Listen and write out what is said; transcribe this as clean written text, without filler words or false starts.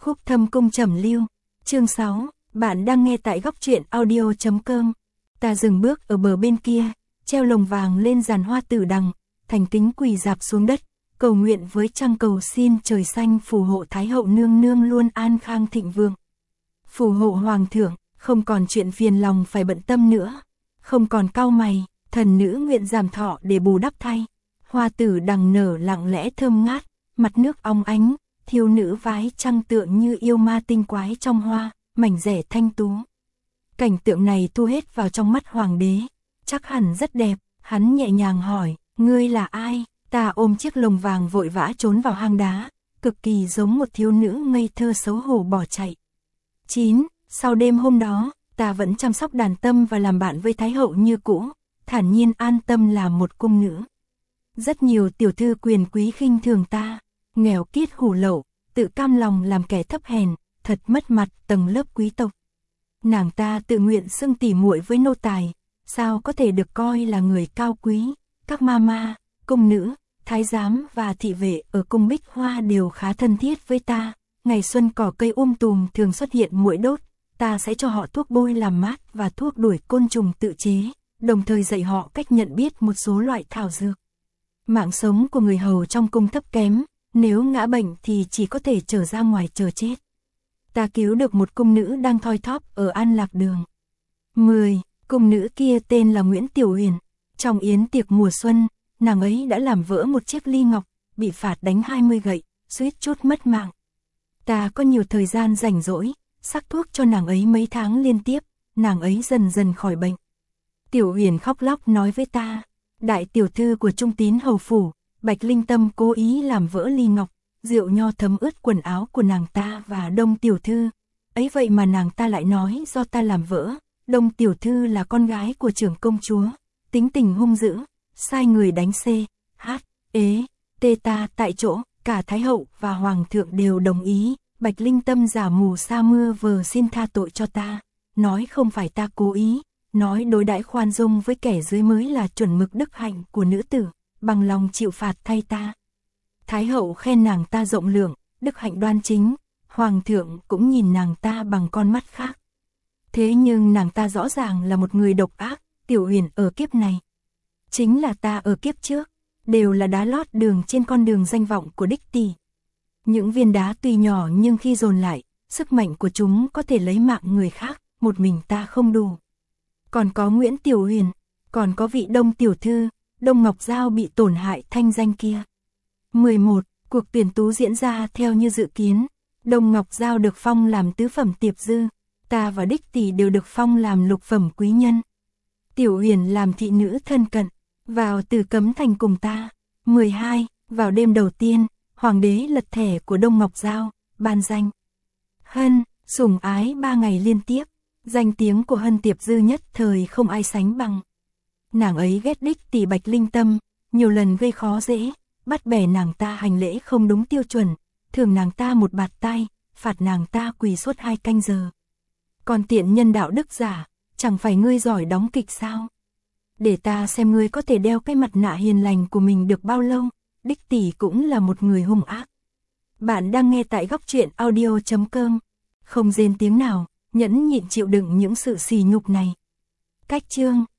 Khúc Thâm Cung Trầm Lưu. Chương 6, bạn đang nghe tại góc truyện audio.com. Ta dừng bước ở bờ bên kia, treo lồng vàng lên giàn hoa tử đằng, thành kính quỳ rạp xuống đất, cầu nguyện với trăng cầu xin trời xanh phù hộ Thái hậu nương nương luôn an khang thịnh vượng. Phù hộ hoàng thượng, không còn chuyện phiền lòng phải bận tâm nữa, không còn cau mày, thần nữ nguyện giảm thọ để bù đắp thay. Hoa tử đằng nở lặng lẽ thơm ngát, mặt nước óng ánh, thiếu nữ vái trăng tượng như yêu ma tinh quái trong hoa, mảnh rẻ thanh tú. Cảnh tượng này thu hết vào trong mắt hoàng đế, chắc hẳn rất đẹp, hắn nhẹ nhàng hỏi, ngươi là ai? Ta ôm chiếc lồng vàng vội vã trốn vào hang đá, cực kỳ giống một thiếu nữ ngây thơ xấu hổ bỏ chạy. 9. Sau đêm hôm đó, ta vẫn chăm sóc đàn tâm và làm bạn với Thái hậu như cũ, thản nhiên an tâm làm một cung nữ. Rất nhiều tiểu thư quyền quý khinh thường ta, nghèo kiết hủ lậu, tự cam lòng làm kẻ thấp hèn, thật mất mặt tầng lớp quý tộc. Nàng ta tự nguyện xưng tỉ muội với nô tài, sao có thể được coi là người cao quý. Các ma, cung nữ, thái giám và thị vệ ở cung Bích Hoa đều khá thân thiết với ta. Ngày xuân cỏ cây tùm thường xuất hiện muỗi đốt, ta sẽ cho họ thuốc bôi làm mát và thuốc đuổi côn trùng tự chế, đồng thời dạy họ cách nhận biết một số loại thảo dược. Mạng sống của người hầu trong cung thấp kém, nếu ngã bệnh thì chỉ có thể trở ra ngoài chờ chết. Ta cứu được một cung nữ đang thoi thóp ở An Lạc Đường. 10. Cung nữ kia tên là Nguyễn Tiểu Huyền. Trong yến tiệc mùa xuân, nàng ấy đã làm vỡ một chiếc ly ngọc, bị phạt đánh 20 gậy, suýt chút mất mạng. Ta có nhiều thời gian rảnh rỗi, sắc thuốc cho nàng ấy mấy tháng liên tiếp, nàng ấy dần dần khỏi bệnh. Tiểu Huyền khóc lóc nói với ta, đại tiểu thư của Trung Tín hầu phủ, Bạch Linh Tâm cố ý làm vỡ ly ngọc, rượu nho thấm ướt quần áo của nàng ta và Đông tiểu thư. Ấy vậy mà nàng ta lại nói do ta làm vỡ. Đông tiểu thư là con gái của trưởng công chúa, tính tình hung dữ, sai người đánh ta tại chỗ. Cả Thái hậu và Hoàng thượng đều đồng ý. Bạch Linh Tâm giả mù sa mưa vờ xin tha tội cho ta, nói không phải ta cố ý, nói đối đãi khoan dung với kẻ dưới mới là chuẩn mực đức hạnh của nữ tử, bằng lòng chịu phạt thay ta. Thái hậu khen nàng ta rộng lượng, đức hạnh đoan chính, Hoàng thượng cũng nhìn nàng ta bằng con mắt khác. Thế nhưng nàng ta rõ ràng là một người độc ác. Tiểu Huyền ở kiếp này, chính là ta ở kiếp trước, đều là đá lót đường trên con đường danh vọng của đích tỷ. Những viên đá tuy nhỏ nhưng khi dồn lại, sức mạnh của chúng có thể lấy mạng người khác, một mình ta không đủ. Còn có Nguyễn Tiểu Huyền, còn có vị Đông tiểu thư, Đông Ngọc Giao bị tổn hại thanh danh kia. 11. Cuộc tuyển tú diễn ra theo như dự kiến, Đông Ngọc Giao được phong làm tứ phẩm tiệp dư, ta và đích tỷ đều được phong làm lục phẩm quý nhân. Tiểu Huyền làm thị nữ thân cận, vào Tử Cấm Thành cùng ta. 12. Vào đêm đầu tiên, Hoàng đế lật thẻ của Đông Ngọc Giao, ban danh Hân, sủng ái 3 ngày liên tiếp. Danh tiếng của Hân tiệp dư nhất thời không ai sánh bằng. Nàng ấy ghét đích tỷ Bạch Linh Tâm, nhiều lần gây khó dễ, bắt bẻ nàng ta hành lễ không đúng tiêu chuẩn, thưởng nàng ta một bạt tai, phạt nàng ta quỳ suốt 2 canh giờ. Còn tiện nhân đạo đức giả, chẳng phải ngươi giỏi đóng kịch sao? Để ta xem ngươi có thể đeo cái mặt nạ hiền lành của mình được bao lâu. Đích tỷ cũng là một người hung ác. Bạn đang nghe tại góc truyện audio.com. Không rên tiếng nào, nhẫn nhịn chịu đựng những sự sỉ nhục này. Cách chương